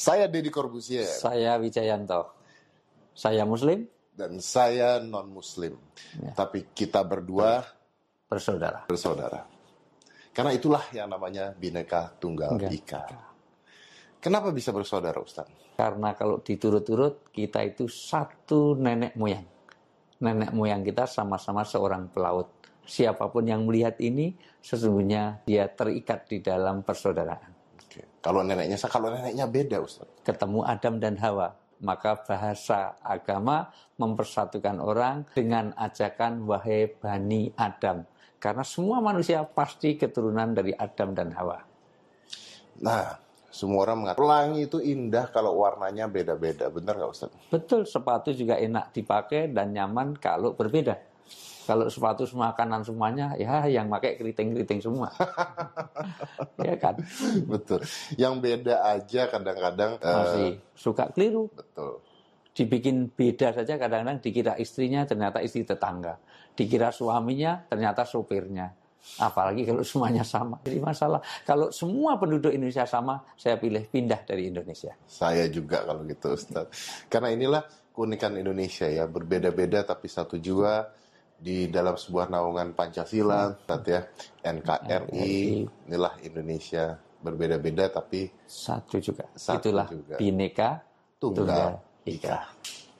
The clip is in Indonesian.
Saya Deddy Corbuzier. Saya Wijayanto. Saya Muslim. Dan saya non-Muslim. Ya. Tapi kita berdua bersaudara. Karena itulah yang namanya Bhinneka Tunggal Ika. Kenapa bisa bersaudara, Ustaz? Karena kalau diturut-turut, kita itu satu nenek moyang. Nenek moyang kita sama-sama seorang pelaut. Siapapun yang melihat ini, sesungguhnya dia terikat di dalam persaudaraan. Oke. Kalau neneknya beda, Ustaz. Ketemu Adam dan Hawa, maka bahasa agama mempersatukan orang dengan ajakan wahai Bani Adam. Karena semua manusia pasti keturunan dari Adam dan Hawa. Nah, semua orang mengatakan pelangi itu indah kalau warnanya beda-beda. Benar nggak, Ustaz? Betul, sepatu juga enak dipakai dan nyaman kalau berbeda. Kalau sepatu makanan semuanya, ya yang pakai keriting-keriting semua. Ya kan? Betul. Yang beda aja kadang-kadang masih suka keliru. Betul. Dibikin beda saja kadang-kadang dikira istrinya, ternyata istri tetangga. Dikira suaminya, ternyata sopirnya. Apalagi kalau semuanya sama. Jadi masalah. Kalau semua penduduk Indonesia sama, saya pilih pindah dari Indonesia. Saya juga kalau gitu, Ustaz. Karena inilah keunikan Indonesia ya. Berbeda-beda tapi satu jua di dalam sebuah naungan Pancasila, Ustaz ya. NKRI. Inilah Indonesia. Berbeda-beda tapi satu juga. Satu Itulah juga. Bhinneka Tunggal Ika.